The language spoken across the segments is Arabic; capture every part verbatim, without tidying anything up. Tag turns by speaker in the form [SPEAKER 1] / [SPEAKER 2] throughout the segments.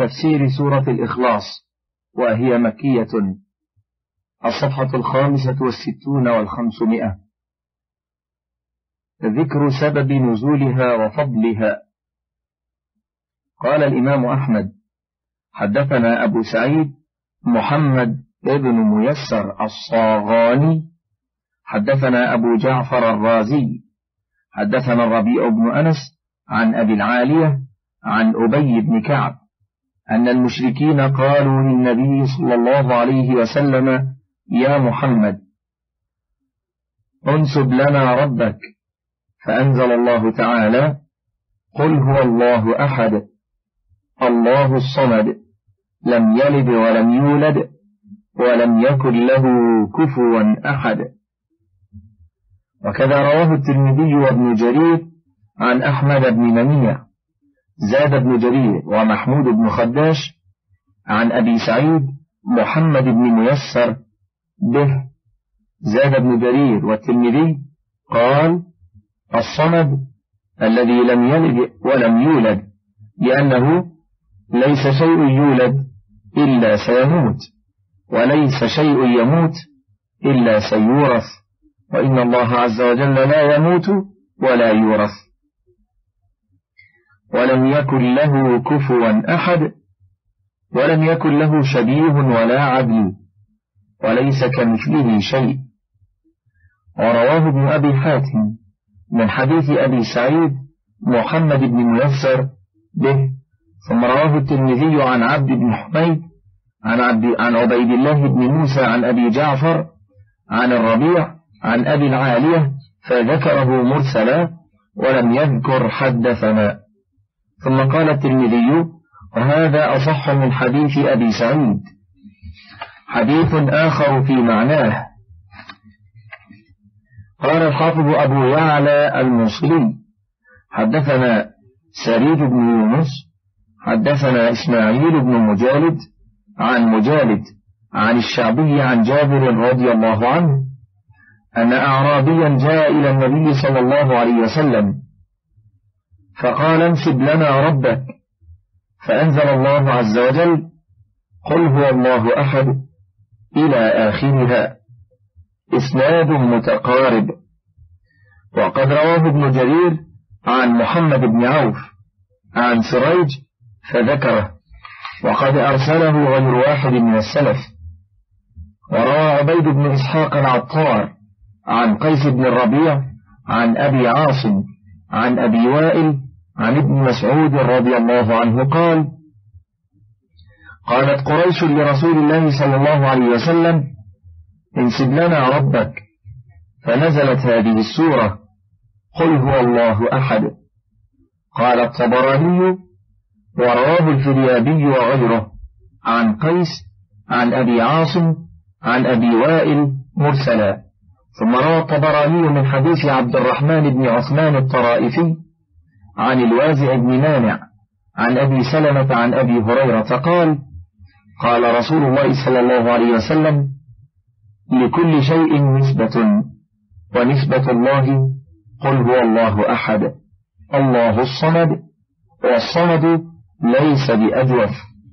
[SPEAKER 1] تفسير سورة الإخلاص، وهي مكية. الصفحة الخامسة والستون والخمسمائة. ذكر سبب نزولها وفضلها. قال الإمام أحمد: حدثنا أبو سعيد محمد ابن ميسر الصاغاني حدثنا أبو جعفر الرازي حدثنا الربيع بن أنس عن أبي العالية عن أبي بن كعب أن المشركين قالوا للنبي صلى الله عليه وسلم: يا محمد، انسب لنا ربك. فأنزل الله تعالى: قل هو الله أحد الله الصمد لم يلد ولم يولد ولم يكن له كفوا أحد. وكذا رواه الترمذي وابن جرير عن أحمد بن منيع. زاد ابن جرير ومحمود بن خداش عن أبي سعيد محمد بن ميسر به. زاد ابن جرير والترمذي قال: الصمد الذي لم يلد ولم يولد، لأنه ليس شيء يولد إلا سيموت، وليس شيء يموت إلا سيورث، وإن الله عز وجل لا يموت ولا يورث. ولم يكن له كفوا أحد، ولم يكن له شبيه ولا عدل، وليس كمثله شيء. ورواه ابن أبي حاتم من حديث أبي سعيد محمد بن ميسر به. ثم رواه الترمذي عن عبد بن حميد عن, عبد عن عبيد الله بن موسى عن أبي جعفر عن الربيع عن أبي العالية فذكره مرسلا ولم يذكر حدثنا. ثم قال الترمذي: وهذا أصح من حديث أبي سعيد. حديث آخر في معناه. قال الحافظ أبو يعلى الموصلي: حدثنا سريج بن يونس حدثنا إسماعيل بن مجالد عن مجالد عن الشعبي عن جابر رضي الله عنه أن أعرابيا جاء إلى النبي صلى الله عليه وسلم فقال: انسب لنا ربك. فأنزل الله عز وجل: قل هو الله أحد إلى آخرها. إسناد متقارب. وقد رواه ابن جرير عن محمد بن عوف عن سريج فذكره، وقد أرسله غير واحد من السلف. وروى عبيد بن إسحاق العطار عن قيس بن الربيع عن أبي عاصم عن أبي وائل عن ابن مسعود رضي الله عنه قال: قالت قريش لرسول الله صلى الله عليه وسلم: انسب لنا ربك. فنزلت هذه السورة: قل هو الله أحد. قال الطبراني: ورواه الفريابي وغيره عن قيس عن أبي عاصم عن أبي وائل مرسلا. ثم روى الطبراني من حديث عبد الرحمن بن عثمان الطرائفي عن الوازع بن مانع عن أبي سلمة عن أبي هريرة قال: قال رسول الله صلى الله عليه وسلم: لكل شيء نسبة، ونسبة الله قل هو الله أحد الله الصمد، والصمد ليس بأجوف.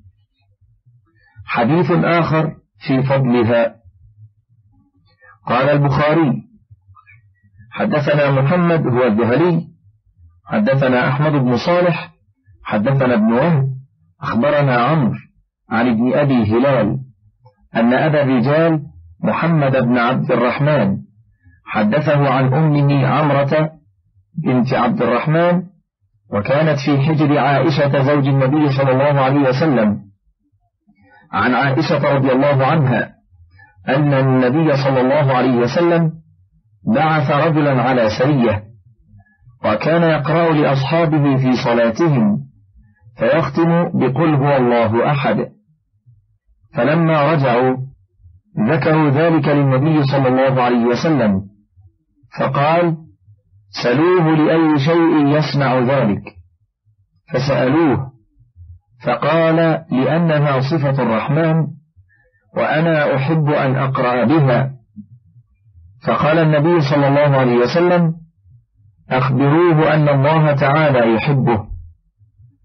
[SPEAKER 1] حديث آخر في فضلها. قال البخاري: حدثنا محمد هو الذهلي حدثنا أحمد بن صالح حدثنا ابن وهب أخبرنا عمرو عن ابن أبي هلال أن أبا الرجال محمد بن عبد الرحمن حدثه عن أمه عمرة بنت عبد الرحمن، وكانت في حجر عائشة زوج النبي صلى الله عليه وسلم، عن عائشة رضي الله عنها أن النبي صلى الله عليه وسلم بعث رجلا على سرية، وكان يقرأ لأصحابه في صلاتهم فيختم بقل هو الله أحد. فلما رجعوا ذكروا ذلك للنبي صلى الله عليه وسلم، فقال: سلوه لأي شيء يسمع ذلك. فسألوه فقال: لأنها صفة الرحمن وأنا أحب أن أقرأ بها. فقال النبي صلى الله عليه وسلم: أخبروه أن الله تعالى يحبه.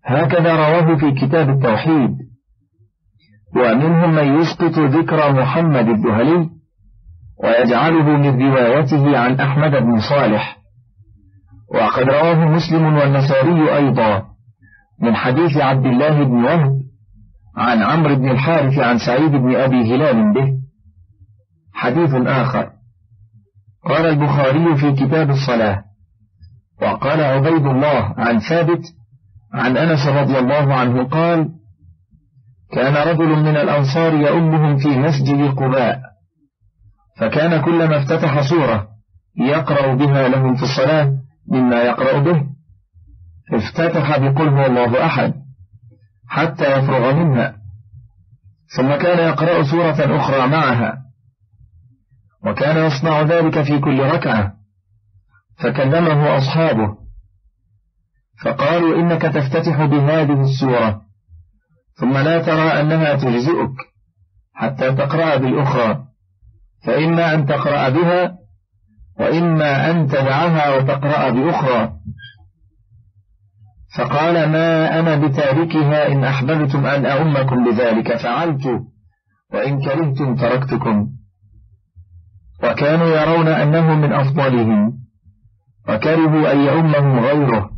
[SPEAKER 1] هكذا رواه في كتاب التوحيد. ومنهم من يسقط ذكر محمد الذهلي ويجعله من روايته عن أحمد بن صالح. وقد رواه مسلم والنسائي أيضا من حديث عبد الله بن وهب عن عمرو بن الحارث عن سعيد بن أبي هلال به. حديث آخر قال البخاري في كتاب الصلاة: وقال عبيد الله عن ثابت عن أنس رضي الله عنه قال: كان رجل من الأنصار يؤمهم في مسجد قباء، فكان كلما افتتح سورة يقرأ بها لهم في الصلاة مما يقرأ به افتتح بقل هو الله أحد حتى يفرغ منها، ثم كان يقرأ سورة أخرى معها، وكان يصنع ذلك في كل ركعة. فكلمه أصحابه فقالوا: إنك تفتتح بهذه السورة ثم لا ترى أنها تجزئك حتى تقرأ بالأخرى، فإما أن تقرأ بها وإما أن تدعها وتقرأ بأخرى. فقال: ما أنا بتاركها، إن أحببتم أن أؤمكم بذلك فعلت، وإن كرهتم تركتكم. وكانوا يرون أنه من أفضلهم، وكرهوا أن يؤمهم غيره.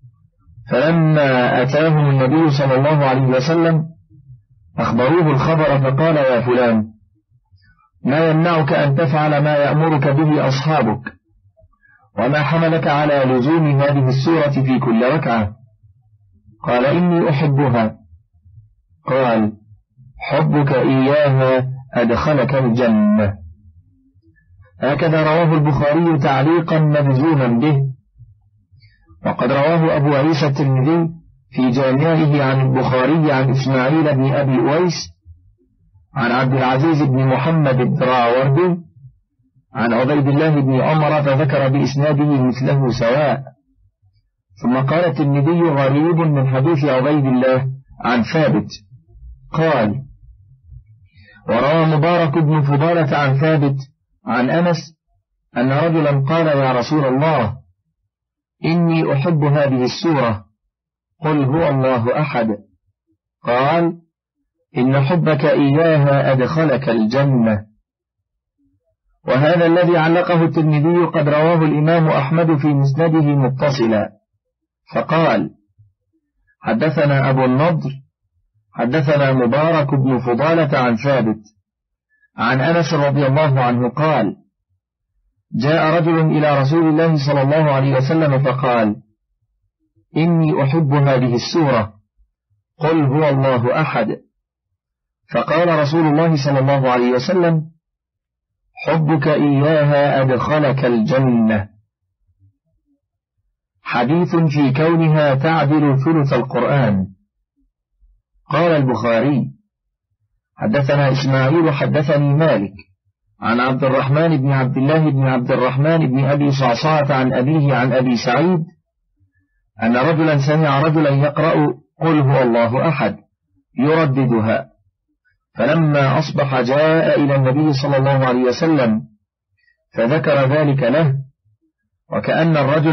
[SPEAKER 1] فلما أتاهم النبي صلى الله عليه وسلم أخبروه الخبر، فقال: يا فلان، ما يمنعك أن تفعل ما يأمرك به أصحابك؟ وما حملك على لزوم هذه السورة في كل ركعة؟ قال: إني أحبها. قال: حبك إياها أدخلك الجنة. هكذا رواه البخاري تعليقا مجزوما به. وقد رواه أبو عيسى الترمذي في جامعه عن البخاري عن إسماعيل بن أبي أويس عن عبد العزيز بن محمد الدراوردي عن عبيد الله بن عمر، فذكر بإسناده مثله سواء. ثم قال الترمذي: غريب من حديث عبيد الله عن ثابت. قال: وروى مبارك بن فضالة عن ثابت عن أنس أن رجلا قال: يا رسول الله، إني أحب هذه السورة، قل هو الله أحد. قال: إن حبك إياها أدخلك الجنة. وهذا الذي علقه الترمذي قد رواه الإمام أحمد في مسنده متصلا، فقال: حدثنا أبو النضر حدثنا مبارك بن فضالة عن ثابت عن أنس رضي الله عنه قال: جاء رجل إلى رسول الله صلى الله عليه وسلم فقال: إني أحب هذه السورة، قل هو الله أحد. فقال رسول الله صلى الله عليه وسلم: حبك إياها أدخلك الجنة. حديث في كونها تعدل ثلث القرآن. قال البخاري: حدثنا إسماعيل حدثني مالك عن عبد الرحمن بن عبد الله بن عبد الرحمن بن أبي صعصعة عن أبيه عن أبي سعيد أن رجلا سمع رجلا يقرأ قل هو الله أحد يرددها، فلما أصبح جاء إلى النبي صلى الله عليه وسلم فذكر ذلك له، وكأن الرجل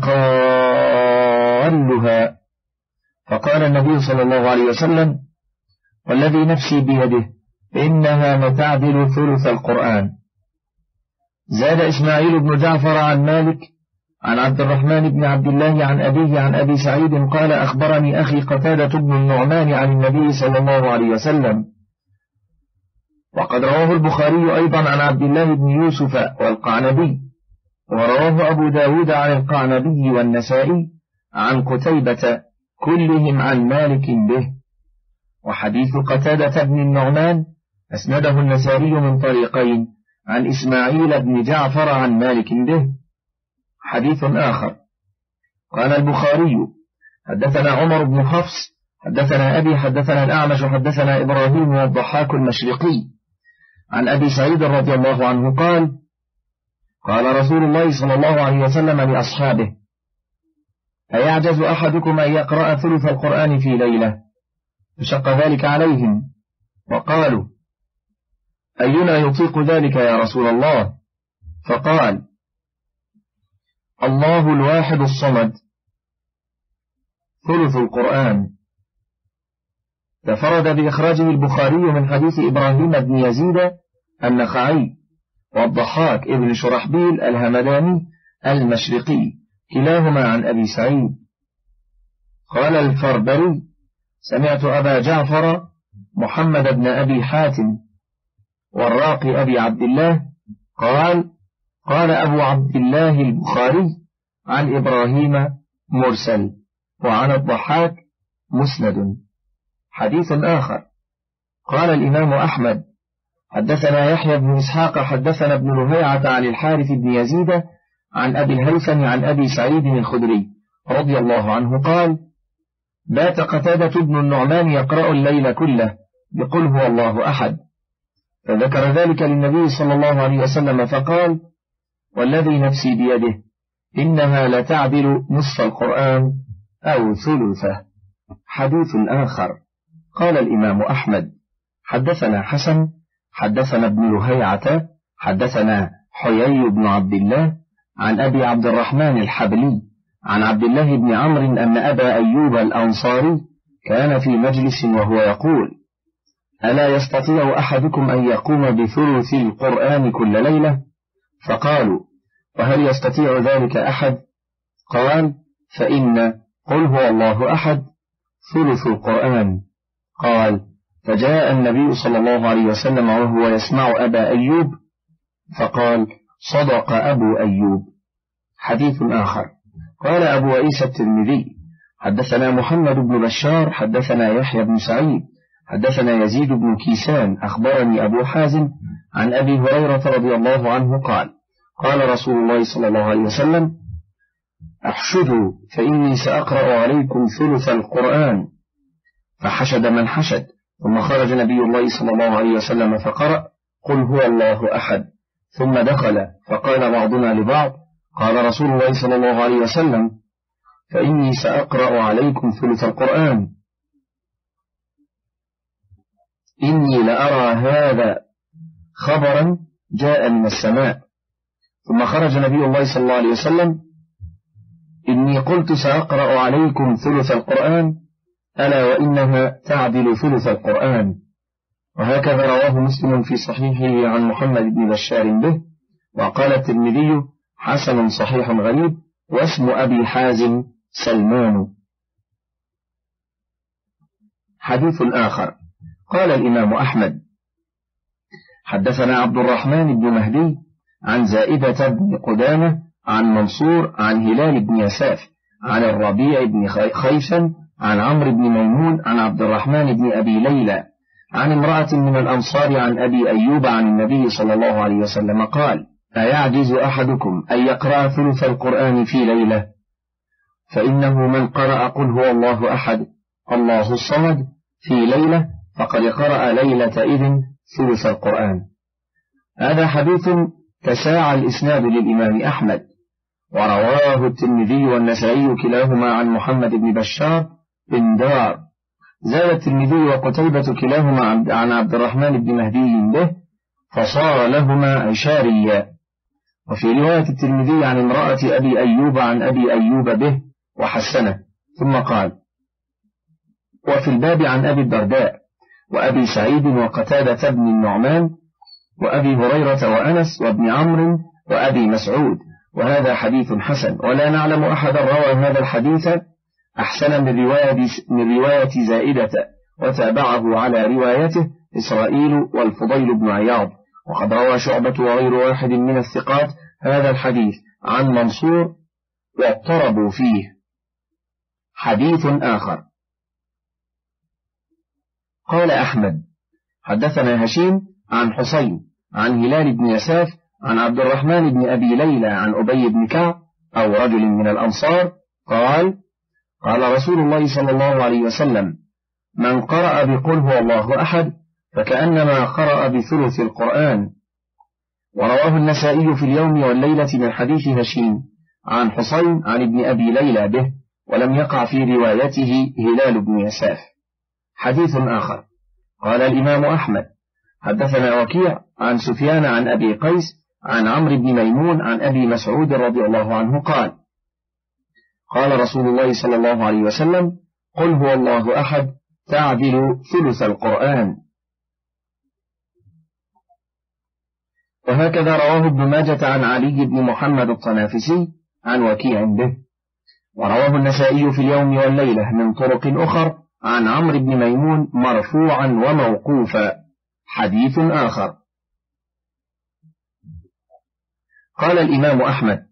[SPEAKER 1] يتقالها، فقال النبي صلى الله عليه وسلم: والذي نفسي بيده إنها لتعدل ثلث القرآن. زاد إسماعيل بن جعفر عن مالك عن عبد الرحمن بن عبد الله عن أبيه عن أبي سعيد قال: أخبرني أخي قتادة بن النعمان عن النبي صلى الله عليه وسلم. وقد رواه البخاري أيضا عن عبد الله بن يوسف والقعنبي، ورواه أبو داود عن القعنبي والنسائي عن قتيبة، كلهم عن مالك به. وحديث قتادة بن النعمان أسنده النسائي من طريقين عن إسماعيل بن جعفر عن مالك به. حديث آخر قال البخاري: حدثنا عمر بن حفص حدثنا أبي حدثنا الأعمش حدثنا إبراهيم والضحاك المشرقي عن أبي سعيد رضي الله عنه قال: قال رسول الله صلى الله عليه وسلم لأصحابه: أيعجز أحدكم أن يقرأ ثلث القرآن في ليلة؟ فشق ذلك عليهم، وقالوا: أينا يطيق ذلك يا رسول الله؟ فقال: الله الواحد الصمد. ثلث القرآن. تفرد بإخراجه البخاري من حديث إبراهيم بن يزيد النخعي والضحاك ابن شرحبيل الهمداني المشرقي كلاهما عن أبي سعيد. قال الفربري: سمعت أبا جعفر محمد بن أبي حاتم والراقي أبي عبد الله قال: قال أبو عبد الله البخاري عن إبراهيم مرسل، وعن الضحاك مسند. حديث آخر. قال الإمام أحمد: حدثنا يحيى بن إسحاق حدثنا ابن لهيعة عن الحارث بن يزيد عن أبي الهيثم عن أبي سعيد الخدري رضي الله عنه قال: بات قتادة بن النعمان يقرأ الليل كله بقل هو الله أحد، فذكر ذلك للنبي صلى الله عليه وسلم فقال: والذي نفسي بيده إنها لتعدل نصف القرآن أو ثلثه. حديث آخر. قال الإمام أحمد: حدثنا حسن حدثنا ابن لهيعة حدثنا حيي بن عبد الله عن أبي عبد الرحمن الحبلي عن عبد الله بن عمرو أن أبا أيوب الأنصاري كان في مجلس وهو يقول: ألا يستطيع أحدكم أن يقوم بثلث القرآن كل ليلة؟ فقالوا: وهل يستطيع ذلك أحد؟ قال: فإن قل هو الله أحد ثلث القرآن. قال: فجاء النبي صلى الله عليه وسلم وهو يسمع أبا أيوب فقال: صدق أبو أيوب. حديث آخر. قال أبو عيسى الترمذي: حدثنا محمد بن بشار حدثنا يحيى بن سعيد حدثنا يزيد بن كيسان أخبرني أبو حازم عن أبي هريرة رضي الله عنه قال: قال رسول الله صلى الله عليه وسلم: احشدوا فإني سأقرأ عليكم ثلث القرآن. فحشد من حشد، ثم خرج نبي الله صلى الله عليه وسلم فقرأ: قل هو الله أحد. ثم دخل فقال بعضنا لبعض: قال رسول الله صلى الله عليه وسلم: فإني سأقرأ عليكم ثلث القرآن. إني لأرى هذا خبرا جاء من السماء. ثم خرج نبي الله صلى الله عليه وسلم: إني قلت سأقرأ عليكم ثلث القرآن، ألا وإنها تعدل ثلث القرآن. وهكذا رواه مسلم في صحيحه عن محمد بن بشار به. وقال الترمذي: حسن صحيح غريب، واسم أبي حازم سلمان. حديث آخر. قال الإمام أحمد: حدثنا عبد الرحمن بن مهدي عن زائدة بن قدامة عن منصور عن هلال بن يساف عن الربيع بن خيثم عن عمرو بن ميمون عن عبد الرحمن بن أبي ليلى عن امرأة من الأنصار عن أبي أيوب عن النبي صلى الله عليه وسلم قال: أيعجز أحدكم أن يقرأ ثلث القرآن في ليلة؟ فإنه من قرأ قل هو الله أحد الله الصمد في ليلة فقد قرأ ليلة إذن ثلث القرآن. هذا حديث تساعى الإسناد للإمام أحمد، ورواه الترمذي والنسائي كلاهما عن محمد بن بشار بن دار. زاد الترمذي وقتيبة كلاهما عن عبد الرحمن بن مهدي به، فصار لهما عشاريا. وفي رواية الترمذي عن امرأة أبي أيوب عن أبي أيوب به وحسنه، ثم قال: وفي الباب عن أبي الدرداء وأبي سعيد وقتادة بن النعمان وأبي هريرة وأنس وابن عمرو وأبي مسعود، وهذا حديث حسن. ولا نعلم أحدا روى هذا الحديث أحسن من رواية, من رواية زائدة، وتابعه على روايته إسرائيل والفضيل بن عياض. وقد روى شعبة وغير واحد من الثقات هذا الحديث عن منصور واضطربوا فيه. حديث آخر. قال أحمد: حدثنا هشيم عن حسين عن هلال بن يساف عن عبد الرحمن بن أبي ليلى عن أبي بن كعب أو رجل من الأنصار قال: قال رسول الله صلى الله عليه وسلم: من قرأ بقل هو الله أحد فكأنما قرأ بثلث القرآن. ورواه النسائي في اليوم والليلة من حديث هشيم عن حسين عن ابن أبي ليلى به، ولم يقع في روايته هلال بن يساف. حديث آخر. قال الإمام أحمد: حدثنا وكيع عن سفيان عن أبي قيس عن عمرو بن ميمون عن أبي مسعود رضي الله عنه قال: قال رسول الله صلى الله عليه وسلم: قل هو الله أحد تعدل ثلث القرآن. وهكذا رواه ابن ماجة عن علي بن محمد الطنافسي عن وكيع به، ورواه النسائي في اليوم والليلة من طرق أخر عن عمرو بن ميمون مرفوعا وموقوفا، حديث آخر. قال الإمام أحمد: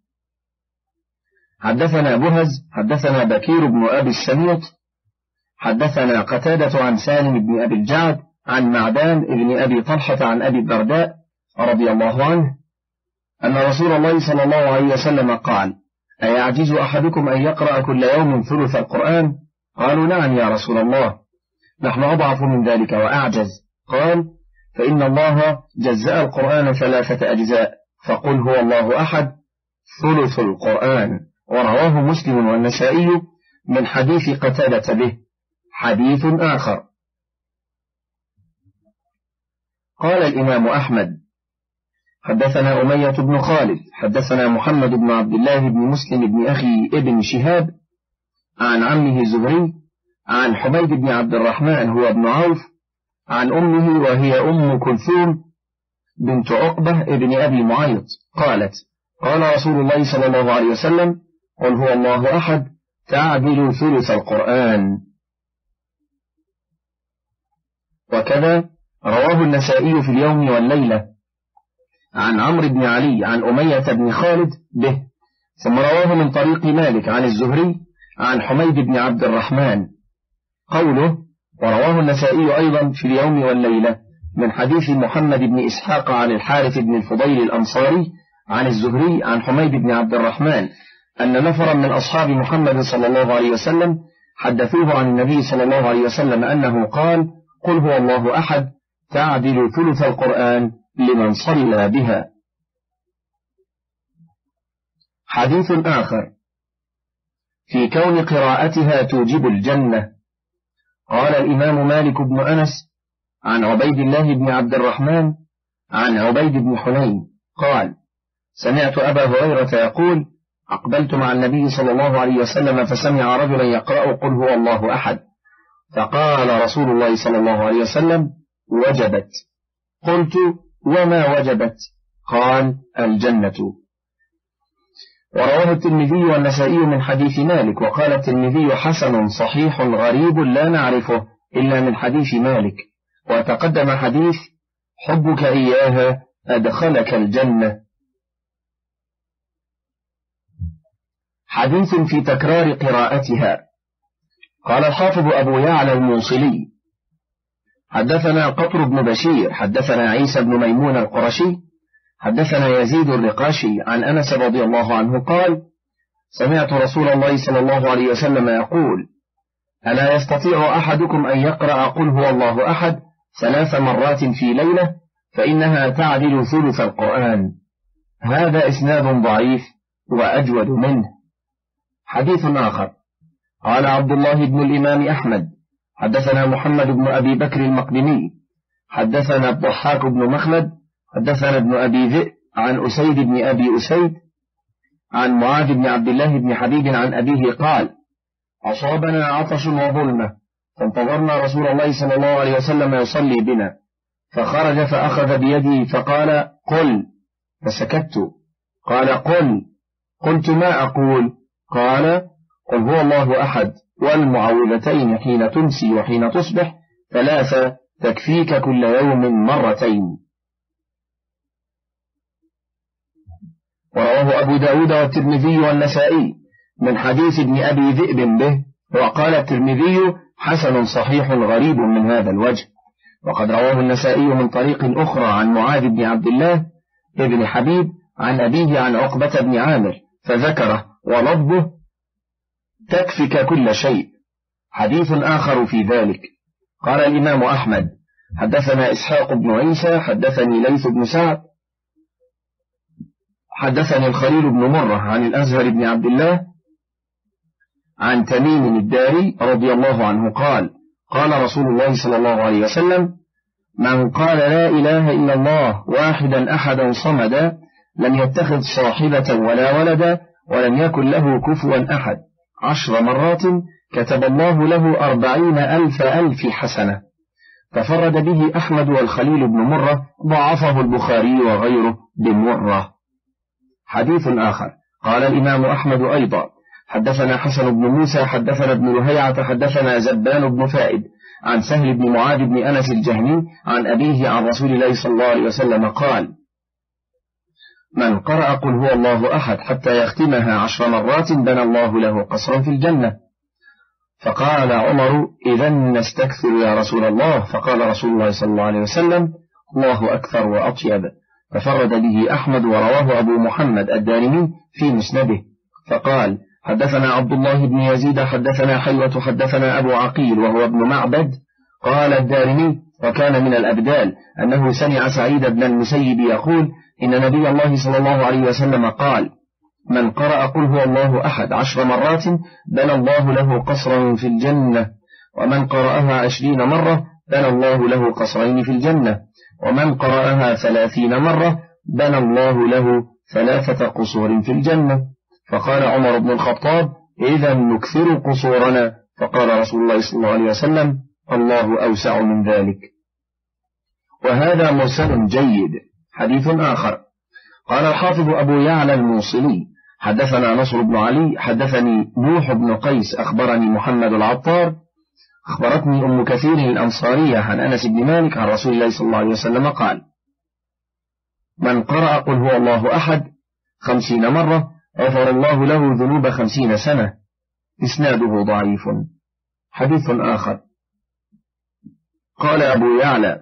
[SPEAKER 1] حدثنا بهز حدثنا بكير بن أبي السميط حدثنا قتادة عن سالم بن أبي الجعد عن معدان بن أبي طلحة عن أبي الدرداء رضي الله عنه أن رسول الله صلى الله عليه وسلم قال: أيعجز أحدكم أن يقرأ كل يوم ثلث القرآن؟ قالوا: نعم يا رسول الله، نحن أضعف من ذلك وأعجز. قال: فإن الله جزأ القرآن ثلاثة أجزاء، فقل هو الله أحد ثلث القرآن. ورواه مسلم والنسائي من حديث قتادة به، حديث آخر. قال الإمام أحمد: حدثنا أمية بن خالد حدثنا محمد بن عبد الله بن مسلم بن أخي ابن شهاب عن عمه الزهري عن حميد بن عبد الرحمن هو ابن عوف عن أمه وهي أم كلثوم بنت عقبة ابن أبي معيط قالت: قال رسول الله صلى الله عليه وسلم: قل هو الله أحد تعدل ثلث القرآن. وكذا رواه النسائي في اليوم والليلة عن عمرو بن علي عن أمية بن خالد به، ثم رواه من طريق مالك عن الزهري عن حميد بن عبد الرحمن. قوله: ورواه النسائي أيضا في اليوم والليلة من حديث محمد بن إسحاق عن الحارث بن الفضيل الأنصاري عن الزهري عن حميد بن عبد الرحمن أن نفرا من أصحاب محمد صلى الله عليه وسلم حدثوه عن النبي صلى الله عليه وسلم أنه قال: قل هو الله أحد تعدل ثلث القرآن لمن صلى بها. حديث آخر في كون قراءتها توجب الجنة. قال الإمام مالك بن أنس عن عبيد الله بن عبد الرحمن عن عبيد بن حنين قال: سمعت أبا هريرة يقول: أقبلت مع النبي صلى الله عليه وسلم فسمع رجلا يقرأ قل هو الله أحد، فقال رسول الله صلى الله عليه وسلم: وجبت. قلت: وما وجبت؟ قال: الجنة. ورواه الترمذي والنسائي من حديث مالك، وقال الترمذي: حسن صحيح غريب لا نعرفه إلا من حديث مالك. وتقدم حديث: حبك إياها أدخلك الجنة. حديث في تكرار قراءتها. قال الحافظ أبو يعلى الموصلي: حدثنا قطر بن بشير حدثنا عيسى بن ميمون القرشي حدثنا يزيد الرقاشي عن أنس رضي الله عنه قال: سمعت رسول الله صلى الله عليه وسلم يقول: ألا يستطيع أحدكم أن يقرأ قل هو الله أحد ثلاث مرات في ليلة فإنها تعدل ثلث القرآن. هذا إسناد ضعيف وأجود منه. حديث آخر. قال عبد الله بن الإمام أحمد: حدثنا محمد بن أبي بكر المقدمي حدثنا الضحاك بن مخلد حدثنا ابن أبي ذئب عن أسيد بن أبي أسيد عن معاذ بن عبد الله بن حبيب عن أبيه قال: أصابنا عطش وظلمة فانتظرنا رسول الله صلى الله عليه وسلم يصلي بنا، فخرج فأخذ بيدي فقال: قل، فسكت. قال: قل. قلت: ما أقول؟ قال: قل هو الله أحد والمعوذتين حين تمسي وحين تصبح ثلاثة تكفيك كل يوم مرتين. ورواه أبو داود والترمذي والنسائي من حديث ابن أبي ذئب به، وقال الترمذي: حسن صحيح غريب من هذا الوجه. وقد رواه النسائي من طريق أخرى عن معاذ بن عبد الله ابن حبيب عن أبيه عن عقبة بن عامر فذكره، ولفظه: تكفك كل شيء. حديث آخر في ذلك. قال الإمام أحمد: حدثنا إسحاق بن عيسى حدثني ليث بن سعد حدثني الخليل بن مرة عن الأزهر بن عبد الله عن تميم الداري رضي الله عنه قال: قال رسول الله صلى الله عليه وسلم: من قال لا إله إلا الله واحدا أحدا صمدا لم يتخذ صاحبة ولا ولدا ولم يكن له كفوا أحد. عشر مرات كتب الله له أربعين ألف ألف حسنة. تفرد به أحمد والخليل بن مرة، ضعفه البخاري وغيره بمرة. حديث آخر. قال الإمام أحمد أيضا: حدثنا حسن بن موسى حدثنا ابن لهيعة حدثنا زبان بن فائد عن سهل بن معاذ بن أنس الجهني عن أبيه عن رسول الله صلى الله عليه وسلم قال: من قرأ قل هو الله أحد حتى يختمها عشر مرات بنى الله له قصرا في الجنة. فقال عمر: إذا نستكثر يا رسول الله. فقال رسول الله صلى الله عليه وسلم: الله أكثر وأطيب. ففرد به أحمد ورواه أبو محمد الدارمي في مسنده. فقال: حدثنا عبد الله بن يزيد حدثنا حيوة حدثنا أبو عقيل وهو ابن معبد. قال الدارمي: وكان من الأبدال أنه سمع سعيد بن المسيب يقول: إن نبي الله صلى الله عليه وسلم قال: من قرأ قل هو الله أحد عشر مرات بنى الله له قصرا في الجنة، ومن قرأها عشرين مرة بنى الله له قصرين في الجنة، ومن قرأها ثلاثين مرة بنى الله له ثلاثة قصور في الجنة. فقال عمر بن الخطاب: إذا نكثر قصورنا. فقال رسول الله صلى الله عليه وسلم: الله أوسع من ذلك. وهذا مرسل جيد. حديث آخر. قال الحافظ أبو يعلى الموصلي: حدثنا نصر بن علي حدثني نوح بن قيس أخبرني محمد العطار أخبرتني أم كثير الأنصارية عن أنس بن مالك عن رسول الله صلى الله عليه وسلم قال: من قرأ قل هو الله أحد خمسين مرة غفر الله له ذنوب خمسين سنة. إسناده ضعيف. حديث آخر. قال أبو يعلى: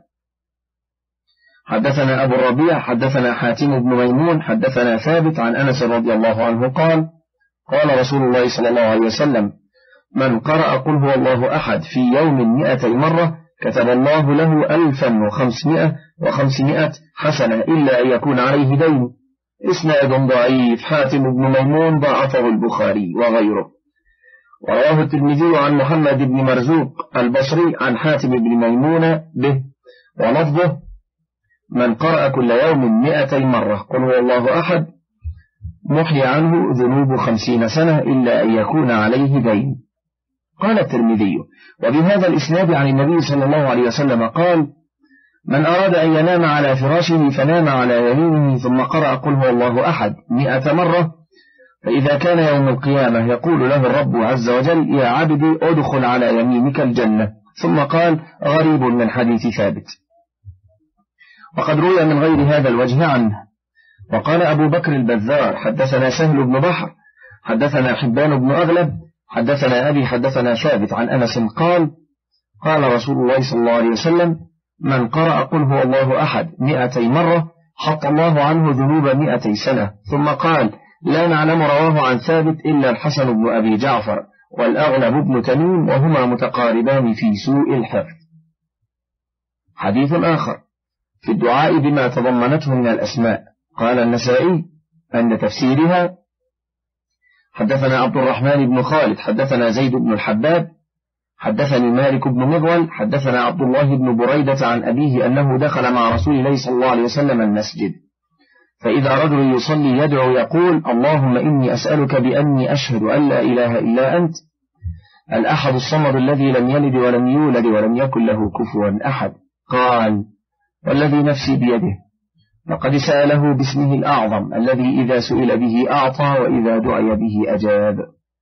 [SPEAKER 1] حدثنا أبو الربيع حدثنا حاتم بن ميمون حدثنا ثابت عن أنس رضي الله عنه قال: قال رسول الله صلى الله عليه وسلم: من قرأ قل هو الله أحد في يوم مئتي مرة كتب الله له ألفا وخمسمائة وخمسمائة حسنة إلا أن يكون عليه دين. إسناد ضعيف. حاتم بن ميمون ضعفه البخاري وغيره. ورواه الترمذي عن محمد بن مرزوق البصري عن حاتم بن ميمون به ولفظه: من قرأ كل يوم مئتي مرة قل هو الله أحد محي عنه ذنوب خمسين سنة إلا أن يكون عليه دين. قال الترمذي: وبهذا الإسناد عن النبي صلى الله عليه وسلم قال: من أراد أن ينام على فراشه فنام على يمينه ثم قرأ قل هو الله أحد مئة مرة، فإذا كان يوم القيامة يقول له الرب عز وجل: يا عبدي أدخل على يمينك الجنة. ثم قال: غريب من حديث ثابت. وقد روي من غير هذا الوجه عنه. وقال أبو بكر البذار: حدثنا سهل بن بحر حدثنا حبان بن أغلب حدثنا أبي حدثنا ثابت عن أنس قال: قال رسول الله صلى الله عليه وسلم: من قرأ قل هو الله أحد مئتي مرة حط الله عنه ذنوب مئتي سنة. ثم قال: لا نعلم رواه عن ثابت إلا الحسن بن أبي جعفر والأغلب بن تميم، وهما متقاربان في سوء الحفظ. حديث آخر في الدعاء بما تضمنته من الأسماء. قال النسائي عند تفسيرها: حدثنا عبد الرحمن بن خالد حدثنا زيد بن الحباب حدثني مالك بن مغول حدثنا عبد الله بن بريدة عن أبيه أنه دخل مع رسول الله صلى الله عليه وسلم المسجد، فإذا رجل يصلي يدعو يقول: اللهم إني أسألك بأني أشهد أن لا إله إلا أنت الأحد الصمد الذي لم يلد ولم يولد ولم يكن له كفوا أحد. قال: والذي نفسي بيده لقد سأله باسمه الأعظم الذي إذا سئل به أعطى وإذا دعي به أجاب.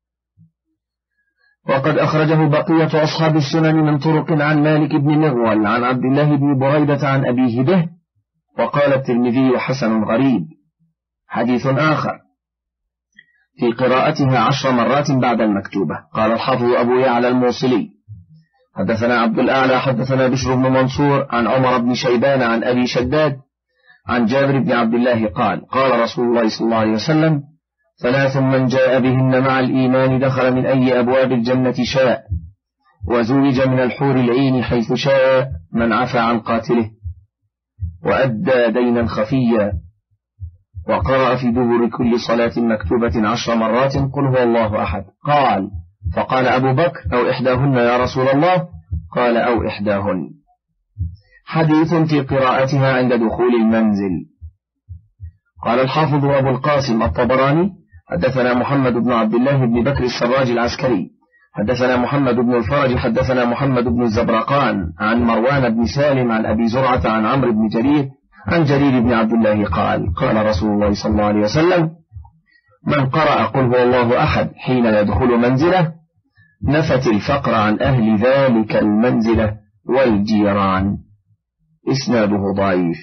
[SPEAKER 1] وقد أخرجه بقية أصحاب السنن من طرق عن مالك بن مغول عن عبد الله بن بريدة عن أبيه به. وقال الترمذي: حسن غريب. حديث آخر في قراءتها عشر مرات بعد المكتوبة. قال الحافظ أبو يعلى الموصلي: حدثنا عبد الأعلى حدثنا بشر بن منصور عن عمر بن شيبان عن أبي شداد عن جابر بن عبد الله قال: قال رسول الله صلى الله عليه وسلم: ثلاث من جاء بهن مع الإيمان دخل من أي أبواب الجنة شاء، وزوج من الحور العين حيث شاء، من عفى عن قاتله وأدى دينا خفيا، وقرأ في دبر كل صلاة مكتوبة عشر مرات قل هو الله أحد. قال: فقال أبو بكر: أو إحداهن يا رسول الله؟ قال: أو إحداهن. حديث في قراءتها عند دخول المنزل. قال الحافظ أبو القاسم الطبراني: حدثنا محمد بن عبد الله بن بكر السراج العسكري حدثنا محمد بن الفرج حدثنا محمد بن الزبرقان عن مروان بن سالم عن أبي زرعة عن عمرو بن جرير عن جرير بن عبد الله قال قال رسول الله صلى الله عليه وسلم من قرأ قل هو الله أحد حين يدخل منزله نفت الفقر عن أهل ذلك المنزلة والجيران. إسناده ضعيف.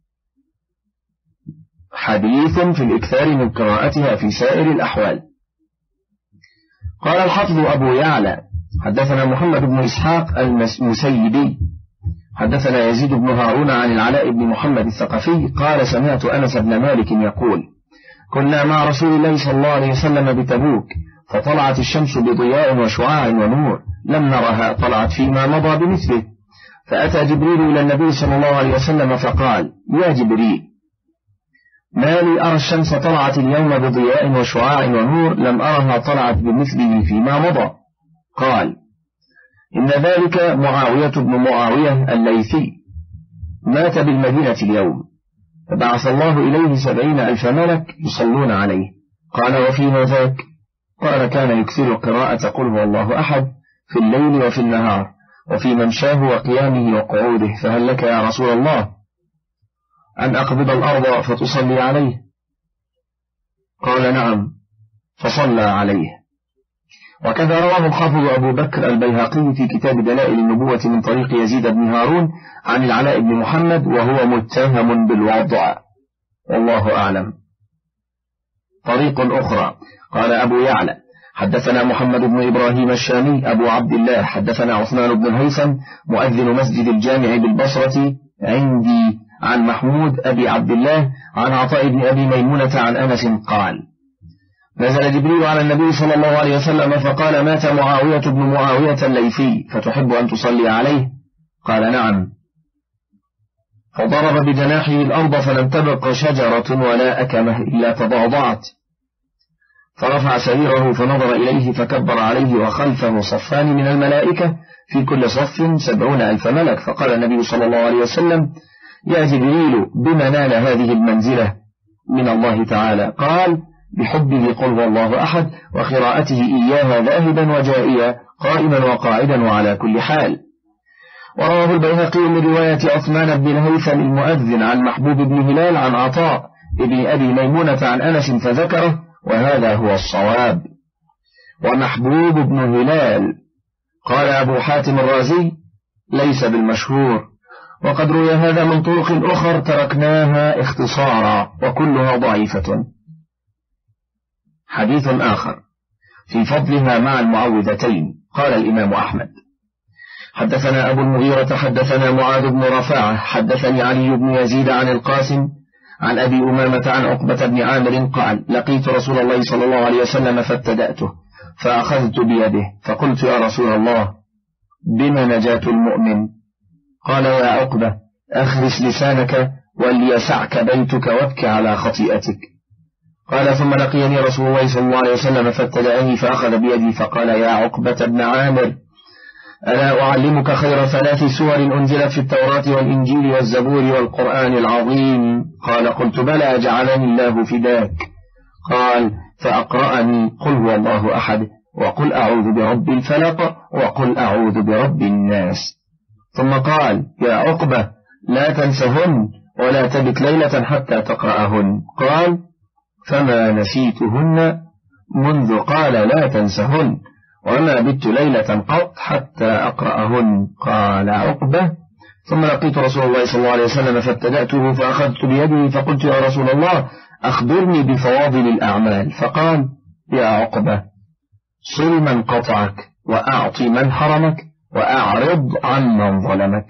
[SPEAKER 1] حديث في الإكثار من قراءتها في سائر الأحوال. قال الحافظ أبو يعلى حدثنا محمد بن إسحاق المسيبي حدثنا يزيد بن هارون عن العلاء بن محمد الثقفي قال سمعت أنس بن مالك يقول كنا مع رسول الله صلى الله عليه وسلم بتبوك فطلعت الشمس بضياء وشعاع ونور لم نرها طلعت فيما مضى بمثله، فأتى جبريل إلى النبي صلى الله عليه وسلم فقال يا جبريل ما لي أرى الشمس طلعت اليوم بضياء وشعاع ونور لم أرها طلعت بمثله فيما مضى. قال إن ذلك معاوية بن معاوية الليثي مات بالمدينة اليوم فبعث الله إليه سبعين ألف ملك يصلون عليه. قال وفيما ذاك؟ قال كان يكثر قراءة قل هو الله أحد في الليل وفي النهار وفي ممشاه وقيامه وقعوده، فهل لك يا رسول الله أن أقبض الأرض فتصلي عليه؟ قال نعم فصلى عليه. وكذا رواه الحافظ أبو بكر البيهقي في كتاب دلائل النبوة من طريق يزيد بن هارون عن العلاء بن محمد وهو متهم بالوضع والله أعلم. طريق أخرى قال أبو يعلى حدثنا محمد بن إبراهيم الشامي أبو عبد الله حدثنا عثمان بن الهيثم مؤذن مسجد الجامع بالبصرة عندي عن محمود أبي عبد الله عن عطاء بن أبي ميمونة عن أنس قال نزل جبريل على النبي صلى الله عليه وسلم فقال مات معاوية بن معاوية الليثي فتحب أن تصلي عليه؟ قال نعم. فضرب بجناحه الأرض فلم تبق شجرة ولا أكمه إلا تضاضعت، فرفع سريره فنظر إليه فكبر عليه وخلفه صفان من الملائكة في كل صف سبعون ألف ملك. فقال النبي صلى الله عليه وسلم يا جبريل بما نال هذه المنزلة من الله تعالى؟ قال بحبه قل هو الله أحد وقراءته إياها ذاهبا وجائيا قائما وقاعدا وعلى كل حال. ورواه البيهقي من رواية عثمان بن الهيثم المؤذن عن محبوب بن هلال عن عطاء ابن أبي ميمونة عن أنس فذكره وهذا هو الصواب. ومحبوب بن هلال قال أبو حاتم الرازي ليس بالمشهور، وقد روي هذا من طرق أخر تركناها اختصارا وكلها ضعيفة. حديث آخر في فضلها مع المعوذتين قال الإمام أحمد حدثنا أبو المغيرة حدثنا معاذ بن رفاعة حدثني علي بن يزيد عن القاسم عن أبي أمامة عن عقبة بن عامر قال لقيت رسول الله صلى الله عليه وسلم فابتدأته فأخذت بيده فقلت يا رسول الله بما نجاة المؤمن؟ قال يا عقبة أخرس لسانك وليسعك بيتك وابك على خطيئتك. قال ثم لقيني رسول الله صلى الله عليه وسلم فابتدأني فأخذ بيدي فقال يا عقبة بن عامر ألا أعلمك خير ثلاث سور أنزلت في التوراة والإنجيل والزبور والقرآن العظيم؟ قال قلت بلى جعلني الله فداك. قال فأقرأني قل هو الله أحد وقل أعوذ برب الفلق وقل أعوذ برب الناس، ثم قال يا عقبة لا تنسهن ولا تبت ليلة حتى تقرأهن. قال فما نسيتهن منذ قال لا تنسهن وما بت ليلة قط حتى أقرأهن. قال عقبة ثم لقيت رسول الله صلى الله عليه وسلم فابتدأته فأخذت بيده فقلت يا رسول الله أخبرني بفواضل الأعمال؟ فقال يا عقبة صل من قطعك وأعطي من حرمك وأعرض عن من ظلمك.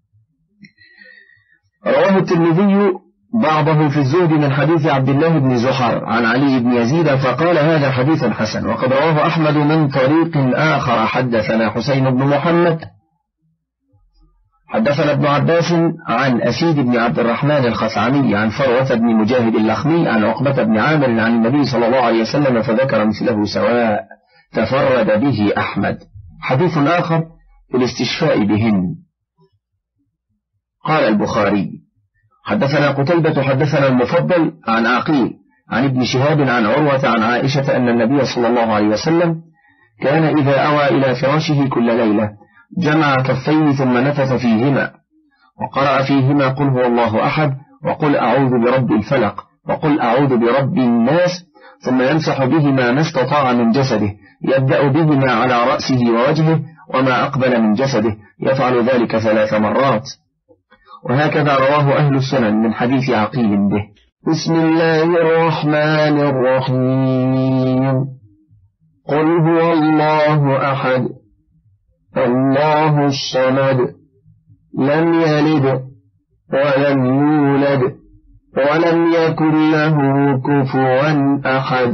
[SPEAKER 1] رواه الترمذي بعضه في الزهد من حديث عبد الله بن زحر عن علي بن يزيد فقال هذا حديث حسن. وقد رواه أحمد من طريق آخر حدثنا حسين بن محمد حدثنا ابن عباس عن أسيد بن عبد الرحمن الخثعمي عن فروة بن مجاهد اللخمي عن عقبة بن عامر عن النبي صلى الله عليه وسلم فذكر مثله سواء تفرد به أحمد. حديث آخر في الاستشفاء بهن. قال البخاري حدثنا قتيبة حدثنا المفضل عن عقيل عن ابن شهاب عن عروة عن عائشة أن النبي صلى الله عليه وسلم كان إذا أوى إلى فراشه كل ليلة جمع كفيه ثم نفث فيهما وقرأ فيهما قل هو الله أحد وقل أعوذ برب الفلق وقل أعوذ برب الناس، ثم يمسح بهما ما استطاع من جسده، يبدأ بهما على رأسه ووجهه وما أقبل من جسده، يفعل ذلك ثلاث مرات. وهكذا رواه أهل السنن من حديث عقيل به. بسم الله الرحمن الرحيم. قل هو الله أحد الله الصمد لم يلد ولم يولد ولم يكن له كفوا أحد.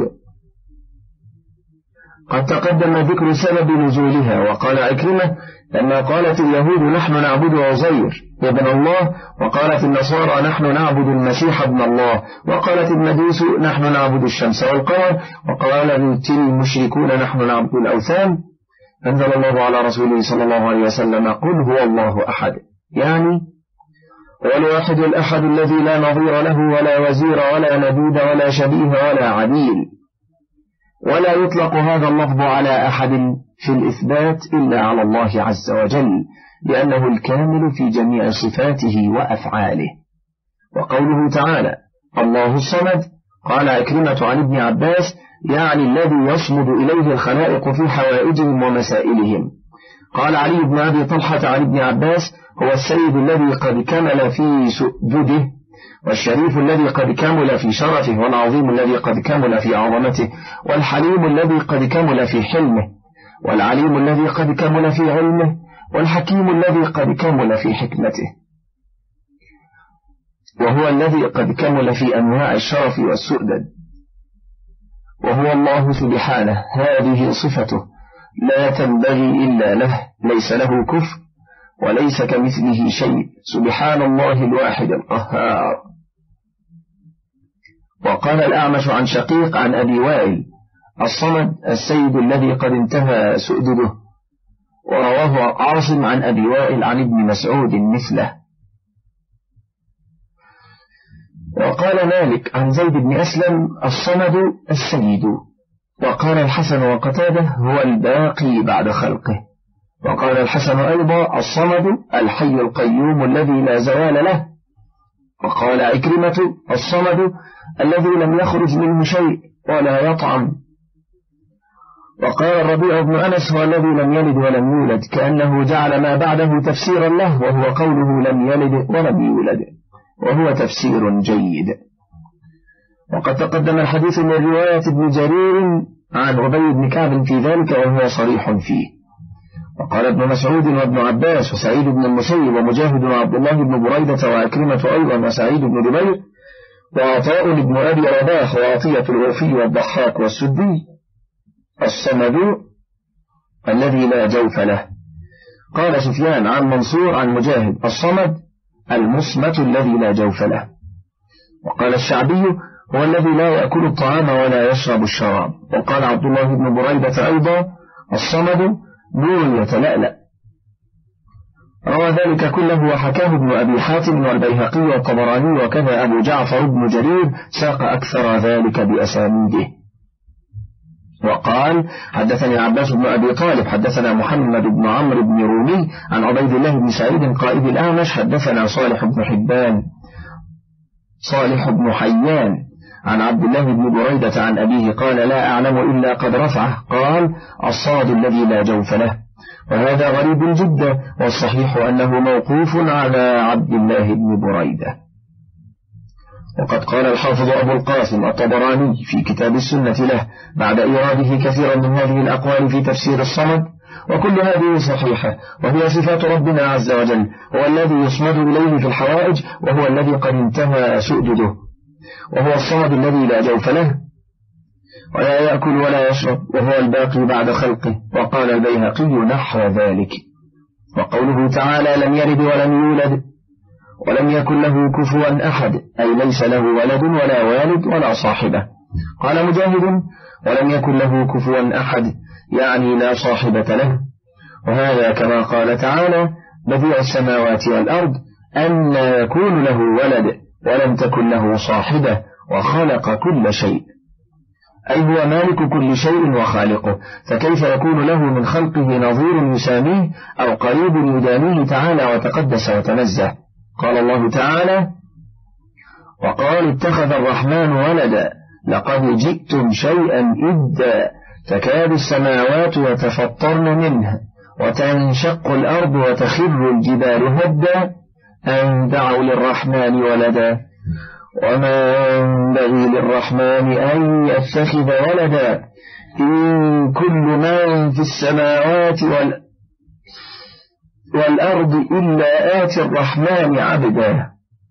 [SPEAKER 1] قد تقدم ذكر سبب نزولها. وقال عكرمة لما قالت اليهود نحن نعبد عزير ابن الله، وقالت النصارى نحن نعبد المسيح ابن الله، وقالت المجوس نحن نعبد الشمس والقمر، وقال المشركون نحن نعبد الأوثان، أنزل الله على رسوله صلى الله عليه وسلم قل هو الله أحد، يعني هو الواحد الأحد الذي لا نظير له ولا وزير ولا نديد ولا شبيه ولا عديل. ولا يطلق هذا اللفظ على أحد في الإثبات إلا على الله عز وجل، لأنه الكامل في جميع صفاته وأفعاله. وقوله تعالى الله الصمد، قال عكرمة عن ابن عباس يعني الذي يصمد إليه الخلائق في حوائجهم ومسائلهم. قال علي بن أبي طلحة عن ابن عباس هو السيد الذي قد كمل في سؤدده، والشريف الذي قد كمل في شرفه، والعظيم الذي قد كمل في عظمته، والحليم الذي قد كمل في حلمه، والعليم الذي قد كمل في علمه، والحكيم الذي قد كمل في حكمته، وهو الذي قد كمل في أنواع الشرف والسؤدد، وهو الله سبحانه. هذه صفته لا تنبغي إلا له، ليس له كفر وليس كمثله شيء، سبحان الله الواحد القهار. وقال الأعمش عن شقيق عن أبي وائل الصمد السيد الذي قد انتهى سؤدده. ورواه عاصم عن أبي وائل عن ابن مسعود مثله. وقال مالك عن زيد بن أسلم الصمد السيد. وقال الحسن وقتاده هو الباقي بعد خلقه. وقال الحسن أيضا الصمد الحي القيوم الذي لا زوال له. وقال عكرمة الصمد الذي لم يخرج منه شيء ولا يطعم. وقال الربيع بن أنس هو الذي لم يلد ولم يولد، كأنه جعل ما بعده تفسيرا له، وهو قوله لم يلد ولم يولد، وهو تفسير جيد. وقد تقدم الحديث من رواية ابن جرير عن أبي بن كعب في ذلك، وهو صريح فيه. وقال ابن مسعود وابن عباس وسعيد بن المسيب ومجاهد وعبد الله بن بريدة وعكرمة أيضا وسعيد بن جبير وعطاء بن أبي رباح وعطية الوفي والضحاك والسدي الصمد الذي لا جوف له. قال سفيان عن منصور عن مجاهد الصمد المصمت الذي لا جوف له. وقال الشعبي هو الذي لا يأكل الطعام ولا يشرب الشراب. وقال عبد الله بن بريدة أيضا الصمد نور يتلألأ. روى ذلك كله وحكاه ابن أبي حاتم والبيهقي والطبراني، وكذا أبو جعفر بن جرير ساق أكثر ذلك بأسانيده. وقال حدثني عباس بن أبي طالب حدثنا محمد بن عمرو بن رومي عن عبيد الله بن سعيد قائد الأعمش حدثنا صالح بن حبان صالح بن حيان عن عبد الله بن بريدة عن أبيه قال لا أعلم إلا قد رفعه، قال الصاد الذي لا جوف له. وهذا غريب جدا، والصحيح أنه موقوف على عبد الله بن بريدة. وقد قال الحافظ أبو القاسم الطبراني في كتاب السنة له بعد إيراده كثيرا من هذه الأقوال في تفسير الصمد، وكل هذه صحيحة، وهي صفات ربنا عز وجل، هو الذي يصمد إليه في الحوائج، وهو الذي قد انتهى سؤدده، وهو الصمد الذي لا جوف له ولا يأكل ولا يشرب، وهو الباقي بعد خلقه. وقال البيهقي نحو ذلك. وقوله تعالى لم يلد ولم يولد ولم يكن له كفوا أحد، أي ليس له ولد ولا والد ولا صاحبة. قال مجاهد ولم يكن له كفوا أحد يعني لا صاحبة له. وهذا كما قال تعالى بديع السماوات والأرض أن يكون له ولد ولم تكن له صاحبة وخلق كل شيء، أي هو مالك كل شيء وخالقه، فكيف يكون له من خلقه نظير يساميه أو قريب يدانيه تعالى وتقدس وتنزه؟ قال الله تعالى: وقال اتخذ الرحمن ولدا لقد جئتم شيئا إدا تكاد السماوات يتفطرن منه وتنشق الأرض وتخر الجبال هدا أن دعوا للرحمن ولدا وما ينبغي للرحمن أن يتخذ ولدا إن كل من في السماوات والأرض إلا آتي الرحمن عبدا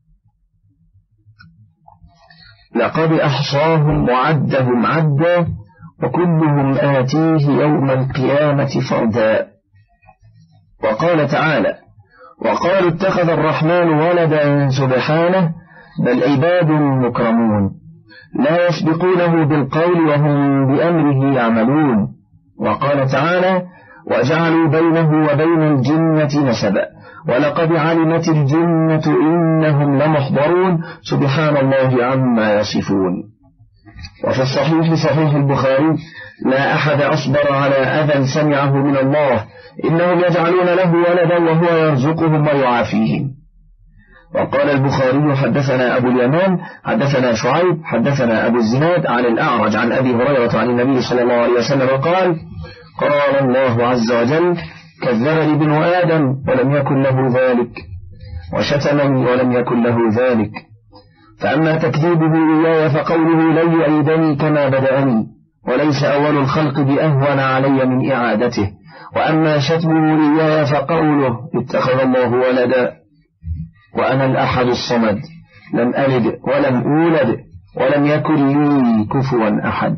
[SPEAKER 1] لقد أحصاهم وعدهم عدا وكلهم آتيه يوم القيامة فردا. وقال تعالى: وقالوا اتخذ الرحمن ولدا سبحانه بل عباد مكرمون لا يسبقونه بالقول وهم بأمره يعملون. وقال تعالى: وجعلوا بينه وبين الجنة نسبا ولقد علمت الجنة إنهم لمحضرون سبحان الله عما يصفون. وفي الصحيح صحيح البخاري: لا أحد أصبر على أذى سمعه من الله إنهم يجعلون له ولدا وهو يرزقهم ويعافيهم. وقال البخاري: حدثنا أبو اليمان حدثنا شعيب حدثنا أبو الزناد عن الأعرج عن أبي هريرة عن النبي صلى الله عليه وسلم قال: قال الله عز وجل: كذبني ابن آدم ولم يكن له ذلك وشتمني ولم يكن له ذلك، فأما تكذيبه إياي فقوله لن يعيدني كما بدأني وليس أول الخلق بأهون علي من إعادته، وأما شتمه إياي فقوله اتخذ الله ولدا وأنا الأحد الصمد لم ألد ولم أولد ولم يكن لي كفوا أحد.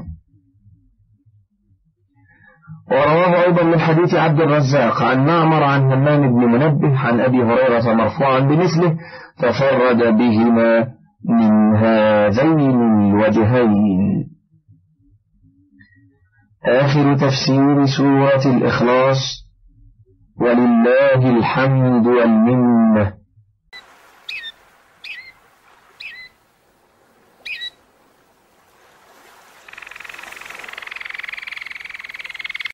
[SPEAKER 1] ورواه أيضا من حديث عبد الرزاق عن معمر عن همام بن منبه عن أبي هريرة مرفوعا بمثله تفرد بهما من هذين الوجهين. آخر تفسير سورة الإخلاص، ولله الحمد والمنة.